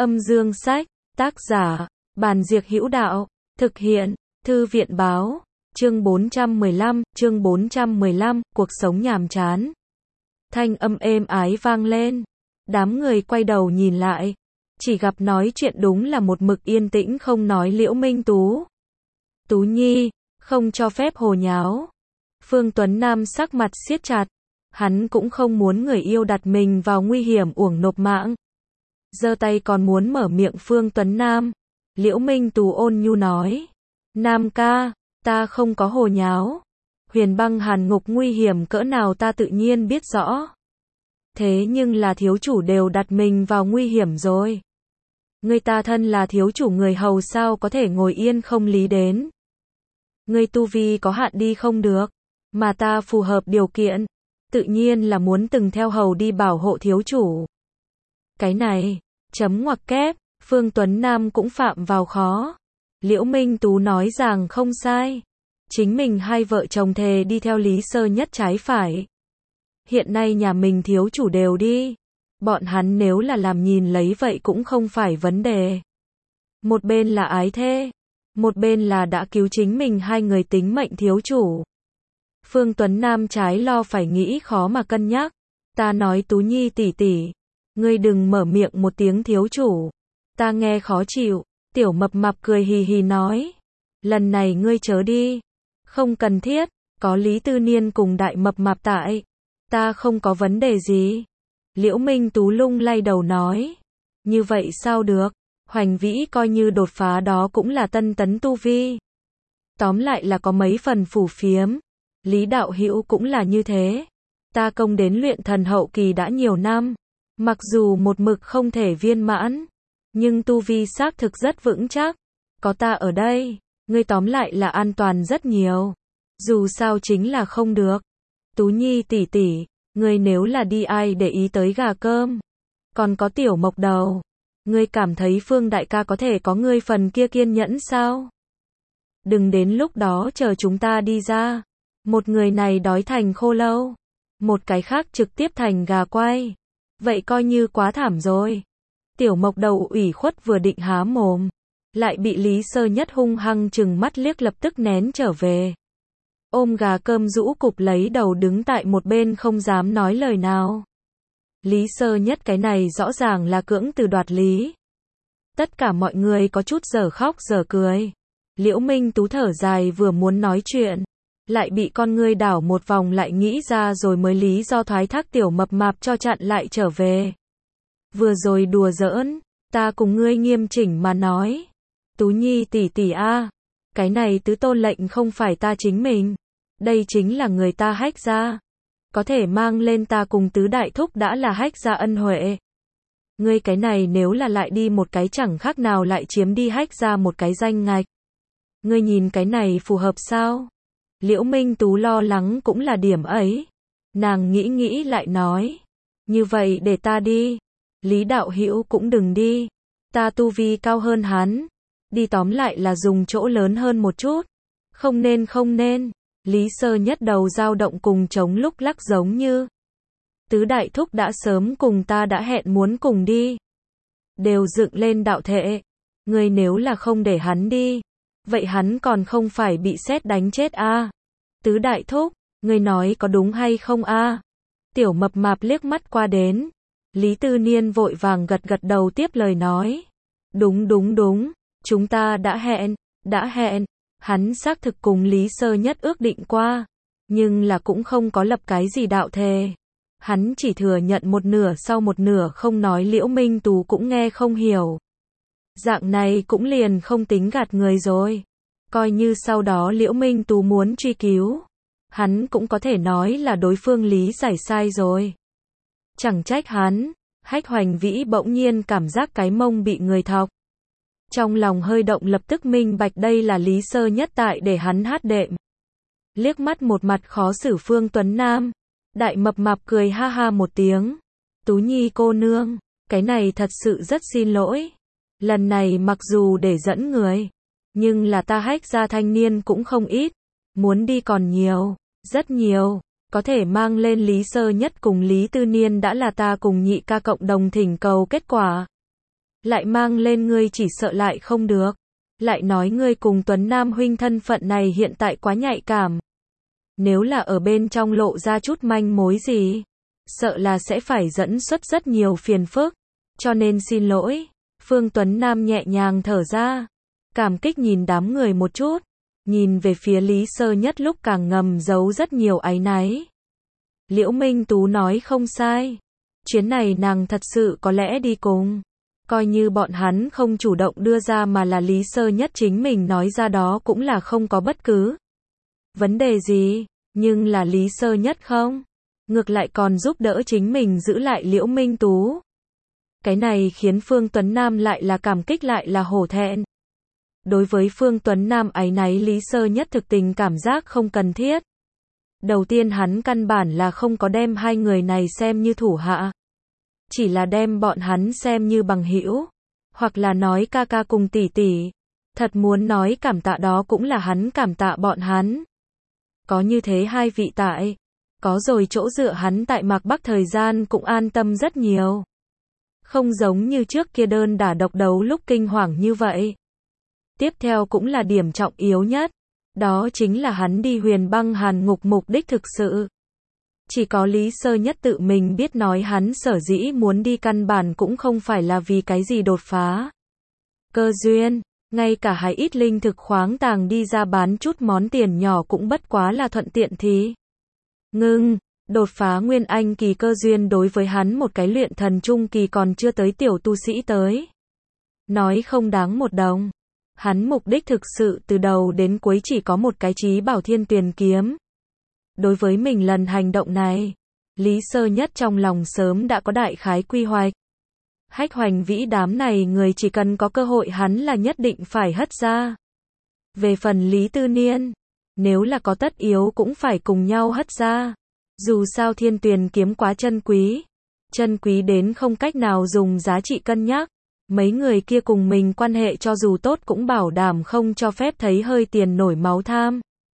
Âm dương sách, tác giả, Bàn Diệc Hữu Đạo, thực hiện, Thư viện báo, chương 415, cuộc sống nhàm chán. Thanh âm êm ái vang lên. Đám người quay đầu nhìn lại. Chỉ gặp nói chuyện đúng là một mực yên tĩnh không nói Liễu Minh Tú. Tú Nhi, không cho phép hồ nháo. Phương Tuấn Nam sắc mặt siết chặt. Hắn cũng không muốn người yêu đặt mình vào nguy hiểm uổng nộp mạng. Giơ tay còn muốn mở miệng Phương Tuấn Nam. Liễu Minh Tú ôn nhu nói. Nam ca, ta không có hồ nháo. Huyền băng hàn ngục nguy hiểm cỡ nào ta tự nhiên biết rõ. Thế nhưng là thiếu chủ đều đặt mình vào nguy hiểm rồi. Người ta thân là thiếu chủ người hầu sao có thể ngồi yên không lý đến. Người tu vi có hạn đi không được. Mà ta phù hợp điều kiện. Tự nhiên là muốn từng theo hầu đi bảo hộ thiếu chủ. Cái này, chấm ngoặc kép, Phương Tuấn Nam cũng phạm vào khó. Liễu Minh Tú nói rằng không sai. Chính mình hai vợ chồng thề đi theo Lý Sơ Nhất trái phải. Hiện nay nhà mình thiếu chủ đều đi. Bọn hắn nếu là làm nhìn lấy vậy cũng không phải vấn đề. Một bên là ái thê. Một bên là đã cứu chính mình hai người tính mệnh thiếu chủ. Phương Tuấn Nam trái lo phải nghĩ khó mà cân nhắc. Ta nói Tú Nhi tỷ tỷ. Ngươi đừng mở miệng một tiếng thiếu chủ. Ta nghe khó chịu. Tiểu mập mạp cười hì hì nói. Lần này ngươi chớ đi. Không cần thiết. Có Lý Tư Niên cùng đại mập mạp tại. Ta không có vấn đề gì. Liễu Minh Tú lung lay đầu nói. Như vậy sao được. Hoành Vĩ coi như đột phá đó cũng là tân tấn tu vi. Tóm lại là có mấy phần phủ phiếm. Lý Đạo Hữu cũng là như thế. Ta công đến luyện thần hậu kỳ đã nhiều năm. Mặc dù một mực không thể viên mãn. Nhưng tu vi xác thực rất vững chắc. Có ta ở đây. Ngươi tóm lại là an toàn rất nhiều. Dù sao chính là không được. Tú Nhi tỷ tỷ. Ngươi nếu là đi ai để ý tới gà cơm. Còn có tiểu mộc đầu. Ngươi cảm thấy Phương đại ca có thể có ngươi phần kia kiên nhẫn sao? Đừng đến lúc đó chờ chúng ta đi ra. Một người này đói thành khô lâu. Một cái khác trực tiếp thành gà quay. Vậy coi như quá thảm rồi. Tiểu mộc đầu ủy khuất vừa định há mồm. Lại bị Lý Sơ Nhất hung hăng chừng mắt liếc lập tức nén trở về. Ôm gà cơm rũ cụp lấy đầu đứng tại một bên không dám nói lời nào. Lý Sơ Nhất cái này rõ ràng là cưỡng từ đoạt lý. Tất cả mọi người có chút dở khóc dở cười. Liễu Minh Tú thở dài vừa muốn nói chuyện. Lại bị con ngươi đảo một vòng lại nghĩ ra rồi mới lý do thoái thác tiểu mập mạp cho chặn lại trở về. Vừa rồi đùa giỡn, ta cùng ngươi nghiêm chỉnh mà nói. Tú Nhi tỷ tỷ a, cái này tứ tôn lệnh không phải ta chính mình. Đây chính là người ta hách ra. Có thể mang lên ta cùng tứ đại thúc đã là hách ra ân huệ. Ngươi cái này nếu là lại đi một cái chẳng khác nào lại chiếm đi hách ra một cái danh ngạch. Ngươi nhìn cái này phù hợp sao? Liễu Minh Tú lo lắng cũng là điểm ấy. Nàng nghĩ lại nói. Như vậy để ta đi. Lý Đạo Hữu cũng đừng đi. Ta tu vi cao hơn hắn. Đi tóm lại là dùng chỗ lớn hơn một chút. Không nên. Lý Sơ Nhất đầu dao động cùng chống lúc lắc giống như. Tứ đại thúc đã sớm cùng ta đã hẹn muốn cùng đi. Đều dựng lên đạo thệ. Ngươi nếu là không để hắn đi. Vậy hắn còn không phải bị sét đánh chết a? Tứ đại thúc, ngươi nói có đúng hay không a? Tiểu mập mạp liếc mắt qua đến. Lý Tư Niên vội vàng gật đầu tiếp lời nói. Đúng. Chúng ta đã hẹn. Hắn xác thực cùng Lý Sơ Nhất ước định qua. Nhưng là cũng không có lập cái gì đạo thề. Hắn chỉ thừa nhận một nửa sau một nửa không nói Liễu Minh Tú cũng nghe không hiểu. Dạng này cũng liền không tính gạt người rồi. Coi như sau đó Liễu Minh Tú muốn truy cứu. Hắn cũng có thể nói là đối phương lý giải sai rồi. Chẳng trách hắn. Hách Hoành Vĩ bỗng nhiên cảm giác cái mông bị người thọc. Trong lòng hơi động lập tức minh bạch đây là Lý Sơ Nhất tại để hắn hát đệm. Liếc mắt một mặt khó xử Phương Tuấn Nam. Đại mập mạp cười ha ha một tiếng. Tú Nhi cô nương. Cái này thật sự rất xin lỗi. Lần này mặc dù để dẫn người. Nhưng là ta hách ra thanh niên cũng không ít. Muốn đi còn nhiều. Rất nhiều. Có thể mang lên Lý Sơ Nhất cùng Lý Tư Niên đã là ta cùng nhị ca cộng đồng thỉnh cầu kết quả. lại mang lên ngươi chỉ sợ lại không được. Lại nói ngươi cùng Tuấn Nam huynh thân phận này hiện tại quá nhạy cảm. Nếu là ở bên trong lộ ra chút manh mối gì, sợ là sẽ phải dẫn xuất rất nhiều phiền phức. Cho nên xin lỗi. Phương Tuấn Nam nhẹ nhàng thở ra, cảm kích nhìn đám người một chút, nhìn về phía Lý Sơ Nhất lúc càng ngầm giấu rất nhiều áy náy. Liễu Minh Tú nói không sai. Chuyến này nàng thật sự có lẽ đi cùng. Coi như bọn hắn không chủ động đưa ra mà là Lý Sơ Nhất chính mình nói ra đó cũng là không có bất cứ vấn đề gì. Nhưng là Lý Sơ Nhất không. Ngược lại còn giúp đỡ chính mình giữ lại Liễu Minh Tú. Cái này khiến Phương Tuấn Nam lại là cảm kích lại là hổ thẹn. Đối với Phương Tuấn Nam áy náy Lý Sơ Nhất thực tình cảm giác không cần thiết. Đầu tiên hắn căn bản là không có đem hai người này xem như thủ hạ. Chỉ là đem bọn hắn xem như bằng hữu. Hoặc là nói ca ca cùng tỷ tỷ. Thật muốn nói cảm tạ đó cũng là hắn cảm tạ bọn hắn. Có như thế hai vị tại. Có rồi chỗ dựa hắn tại Mạc Bắc thời gian cũng an tâm rất nhiều. Không giống như trước kia đơn đả độc đấu lúc kinh hoàng như vậy. Tiếp theo cũng là điểm trọng yếu nhất. Đó chính là hắn đi Huyền Băng Hàn Ngục mục đích thực sự. Chỉ có Lý Sơ Nhất tự mình biết nói hắn sở dĩ muốn đi căn bản cũng không phải là vì cái gì đột phá cơ duyên. Ngay cả hái ít linh thực khoáng tàng đi ra bán chút món tiền nhỏ cũng bất quá là thuận tiện thì ngưng. Đột phá Nguyên Anh kỳ cơ duyên đối với hắn một cái luyện thần trung kỳ còn chưa tới tiểu tu sĩ tới. Nói không đáng một đồng. Hắn mục đích thực sự từ đầu đến cuối chỉ có một cái chí bảo Thiên Tuyền kiếm. Đối với mình lần hành động này, Lý Sơ Nhất trong lòng sớm đã có đại khái quy hoạch. Hách Hoành Vĩ đám này người chỉ cần có cơ hội hắn là nhất định phải hất ra. Về phần Lý Tư Niên, nếu là có tất yếu cũng phải cùng nhau hất ra. Dù sao Thiên Tuyền kiếm quá chân quý đến không cách nào dùng giá trị cân nhắc. Mấy người kia cùng mình quan hệ cho dù tốt cũng bảo đảm không cho phép thấy hơi tiền nổi máu tham.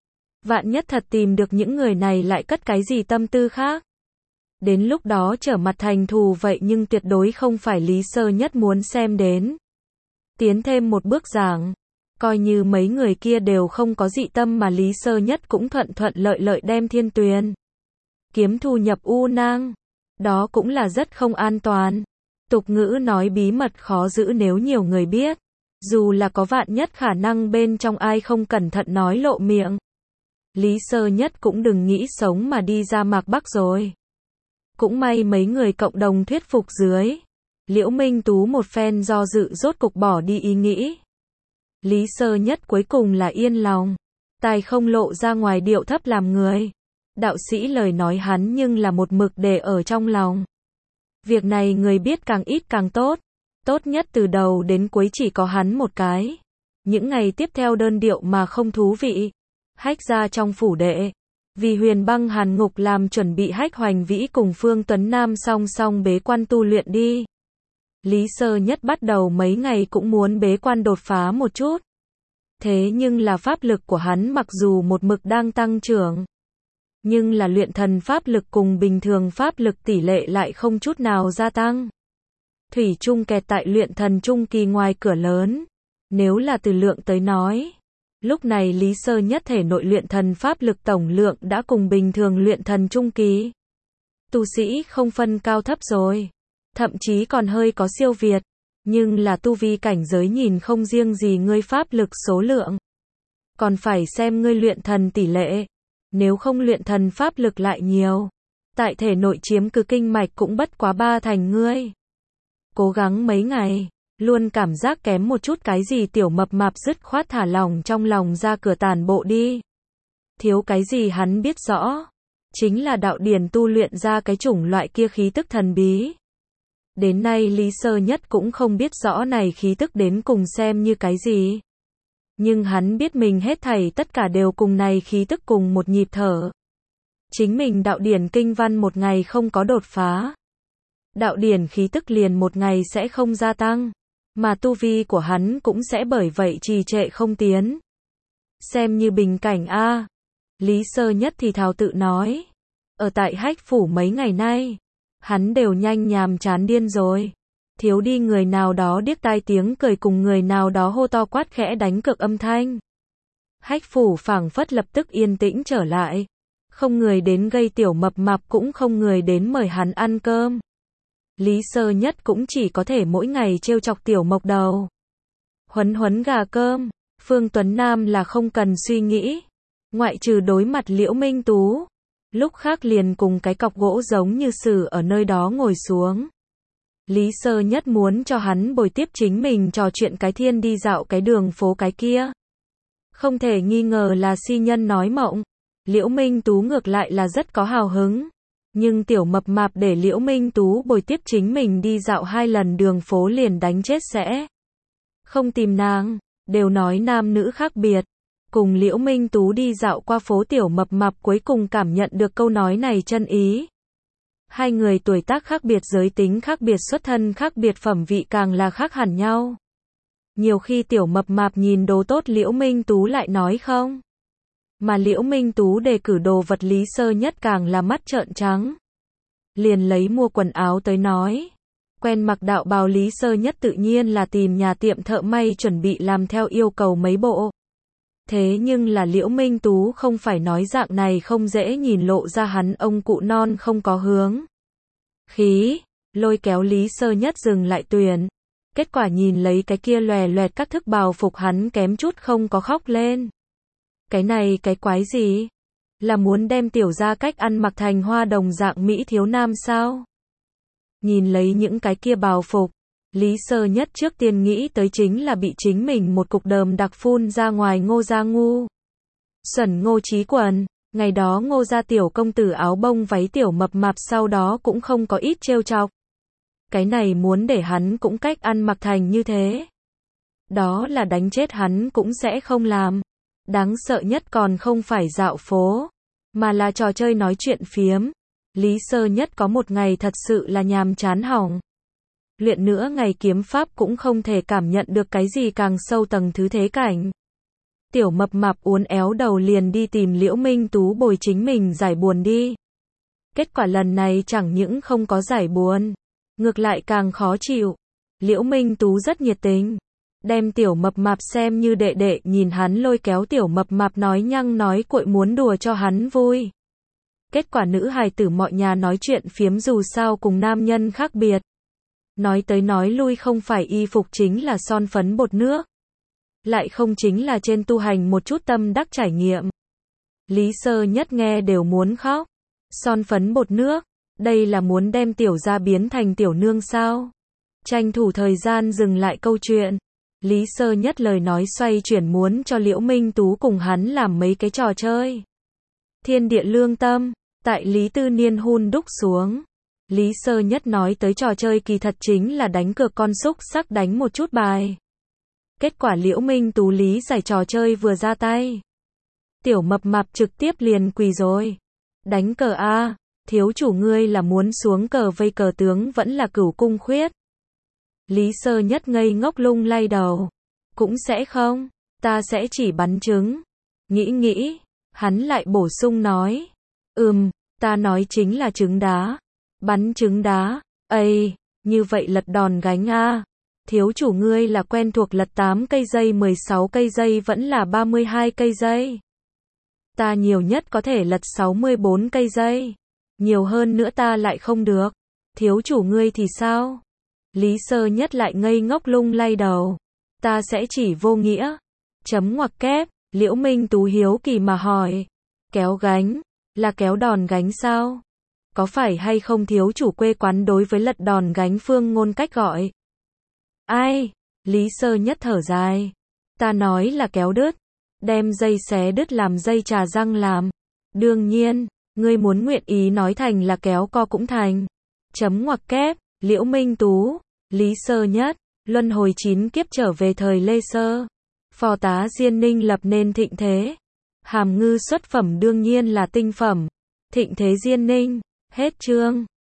Vạn nhất thật tìm được những người này lại cất cái gì tâm tư khác. Đến lúc đó trở mặt thành thù vậy nhưng tuyệt đối không phải Lý Sơ Nhất muốn xem đến. Tiến thêm một bước giảng, coi như mấy người kia đều không có dị tâm mà Lý Sơ Nhất cũng thuận lợi lợi đem Thiên Tuyền kiếm thu nhập U Nang. Đó cũng là rất không an toàn. Tục ngữ nói bí mật khó giữ nếu nhiều người biết. Dù là có vạn nhất khả năng bên trong ai không cẩn thận nói lộ miệng. Lý Sơ Nhất cũng đừng nghĩ sống mà đi ra Mạc Bắc rồi. Cũng may mấy người cộng đồng thuyết phục dưới. Liễu Minh Tú một phen do dự rốt cục bỏ đi ý nghĩ. Lý Sơ Nhất cuối cùng là yên lòng. Tài không lộ ra ngoài điệu thấp làm người. Đạo sĩ lời nói hắn nhưng là một mực để ở trong lòng. Việc này người biết càng ít càng tốt. Tốt nhất từ đầu đến cuối chỉ có hắn một cái. Những ngày tiếp theo đơn điệu mà không thú vị. Hách ra trong phủ đệ. Vì Huyền Băng Hàn Ngục làm chuẩn bị Hách Hoành Vĩ cùng Phương Tuấn Nam song song bế quan tu luyện đi. Lý Sơ Nhất bắt đầu mấy ngày cũng muốn bế quan đột phá một chút. Thế nhưng là pháp lực của hắn mặc dù một mực đang tăng trưởng. Nhưng là luyện thần pháp lực cùng bình thường pháp lực tỷ lệ lại không chút nào gia tăng. Thủy chung kẹt tại luyện thần trung kỳ ngoài cửa lớn. Nếu là từ lượng tới nói. Lúc này Lý Sơ Nhất thể nội luyện thần pháp lực tổng lượng đã cùng bình thường luyện thần trung kỳ. Tu sĩ không phân cao thấp rồi. Thậm chí còn hơi có siêu việt. Nhưng là tu vi cảnh giới nhìn không riêng gì ngươi pháp lực số lượng. Còn phải xem ngươi luyện thần tỷ lệ. Nếu không luyện thần pháp lực lại nhiều. Tại thể nội chiếm cứ kinh mạch cũng bất quá 3 thành ngươi. Cố gắng mấy ngày. Luôn cảm giác kém một chút cái gì tiểu mập mạp dứt khoát thả lỏng trong lòng ra cửa tản bộ đi. Thiếu cái gì hắn biết rõ. Chính là đạo điển tu luyện ra cái chủng loại kia khí tức thần bí. Đến nay Lý Sơ Nhất cũng không biết rõ này khí tức đến cùng xem như cái gì. Nhưng hắn biết mình hết thảy tất cả đều cùng này khí tức cùng một nhịp thở. Chính mình đạo điển kinh văn một ngày không có đột phá. Đạo điển khí tức liền một ngày sẽ không gia tăng. Mà tu vi của hắn cũng sẽ bởi vậy trì trệ không tiến. Xem như bình cảnh a. Lý Sơ Nhất thì thào tự nói. Ở tại Hách phủ mấy ngày nay. Hắn đều nhanh nhàm chán điên rồi. thiếu đi người nào đó điếc tai tiếng cười cùng người nào đó hô to quát khẽ đánh cược âm thanh. Hách phủ phảng phất lập tức yên tĩnh trở lại. Không người đến gây Tiểu Mập Mạp cũng không người đến mời hắn ăn cơm. Lý Sơ Nhất cũng chỉ có thể mỗi ngày trêu chọc Tiểu Mộc Đầu. Huấn huấn gà cơm, Phương Tuấn Nam là không cần suy nghĩ. Ngoại trừ đối mặt Liễu Minh Tú, lúc khác liền cùng cái cọc gỗ giống như sử ở nơi đó ngồi xuống. Lý Sơ Nhất muốn cho hắn bồi tiếp chính mình trò chuyện cái thiên đi dạo cái đường phố cái kia. Không thể nghi ngờ là si nhân nói mộng. Liễu Minh Tú ngược lại là rất có hào hứng. Nhưng Tiểu Mập Mạp để Liễu Minh Tú bồi tiếp chính mình đi dạo 2 lần đường phố liền đánh chết sẽ. Không tìm nàng, đều nói nam nữ khác biệt. Cùng Liễu Minh Tú đi dạo qua phố Tiểu Mập Mạp cuối cùng cảm nhận được câu nói này chân ý. Hai người tuổi tác khác biệt, giới tính khác biệt, xuất thân khác biệt, phẩm vị càng là khác hẳn nhau. Nhiều khi Tiểu Mập Mạp nhìn đồ tốt Liễu Minh Tú lại nói không. Mà Liễu Minh Tú đề cử đồ vật Lý Sơ Nhất càng là mắt trợn trắng. Liền lấy mua quần áo tới nói. Quen mặc đạo bào Lý Sơ Nhất tự nhiên là tìm nhà tiệm thợ may chuẩn bị làm theo yêu cầu mấy bộ. Thế nhưng là Liễu Minh Tú không phải nói dạng này không dễ nhìn lộ ra hắn ông cụ non không có hướng. Khí, lôi kéo Lý Sơ Nhất dừng lại tuyển. Kết quả nhìn lấy cái kia lòe loẹt các thức bào phục hắn kém chút không có khóc lên. Cái này cái quái gì? Là muốn đem tiểu gia cách ăn mặc thành hoa đồng dạng Mỹ thiếu nam sao? Nhìn lấy những cái kia bào phục, Lý Sơ Nhất trước tiên nghĩ tới chính là bị chính mình một cục đờm đặc phun ra ngoài Ngô gia ngu. Xuẩn Ngô Chí Quần, ngày đó Ngô gia tiểu công tử áo bông váy Tiểu Mập Mạp sau đó cũng không có ít trêu chọc. Cái này muốn để hắn cũng cách ăn mặc thành như thế. Đó là đánh chết hắn cũng sẽ không làm. Đáng sợ nhất còn không phải dạo phố, mà là trò chơi nói chuyện phiếm. Lý Sơ Nhất có một ngày thật sự là nhàm chán hỏng. Luyện nữa ngày kiếm pháp cũng không thể cảm nhận được cái gì càng sâu tầng thứ thế cảnh. Tiểu Mập Mạp uốn éo đầu liền đi tìm Liễu Minh Tú bồi chính mình giải buồn đi. Kết quả lần này chẳng những không có giải buồn, ngược lại càng khó chịu. Liễu Minh Tú rất nhiệt tình, đem Tiểu Mập Mạp xem như đệ đệ, nhìn hắn lôi kéo Tiểu Mập Mạp nói nhăng nói cuội muốn đùa cho hắn vui. Kết quả nữ hài tử mọi nhà nói chuyện phiếm dù sao cùng nam nhân khác biệt. Nói tới nói lui không phải y phục chính là son phấn bột nước. Lại không chính là trên tu hành một chút tâm đắc trải nghiệm. Lý Sơ Nhất nghe đều muốn khóc. Son phấn bột nước, đây là muốn đem tiểu gia biến thành tiểu nương sao? Tranh thủ thời gian dừng lại câu chuyện. Lý Sơ Nhất lời nói xoay chuyển muốn cho Liễu Minh Tú cùng hắn làm mấy cái trò chơi. Thiên địa lương tâm, tại Lý Tư Niên hun đúc xuống. Lý Sơ Nhất nói tới trò chơi kỳ thật chính là đánh cược con xúc sắc đánh một chút bài. Kết quả Liễu Minh Tú lý giải trò chơi vừa ra tay. Tiểu Mập Mạp trực tiếp liền quỳ rồi. Đánh cờ a, thiếu chủ ngươi là muốn xuống cờ vây cờ tướng vẫn là Cửu Cung Khuyết. Lý Sơ Nhất ngây ngốc lung lay đầu. Cũng sẽ không, ta sẽ chỉ bắn trứng. Nghĩ, hắn lại bổ sung nói. Ta nói chính là trứng đá. Bắn trứng đá, như vậy lật đòn gánh a. Thiếu chủ ngươi là quen thuộc lật 8 cây dây 16 cây dây vẫn là 32 cây dây. Ta nhiều nhất có thể lật 64 cây dây. Nhiều hơn nữa ta lại không được. Thiếu chủ ngươi thì sao? Lý Sơ Nhất lại ngây ngốc lung lay đầu. Ta sẽ chỉ vô nghĩa. Chấm ngoặc kép, Liễu Minh Tú hiếu kỳ mà hỏi. Kéo gánh, là kéo đòn gánh sao? Có phải hay không thiếu chủ quê quán đối với lật đòn gánh phương ngôn cách gọi? Ai? Lý Sơ Nhất thở dài. Ta nói là kéo đứt. Đem dây xé đứt làm dây trà răng làm. Đương nhiên, ngươi muốn nguyện ý nói thành là kéo co cũng thành. Chấm ngoặc kép, Liễu Minh Tú, Lý Sơ Nhất, luân hồi 9 kiếp trở về thời Lê Sơ. Phò tá Diên Ninh lập nên thịnh thế. Hàm ngư xuất phẩm đương nhiên là tinh phẩm. Thịnh thế Diên Ninh, hết chương.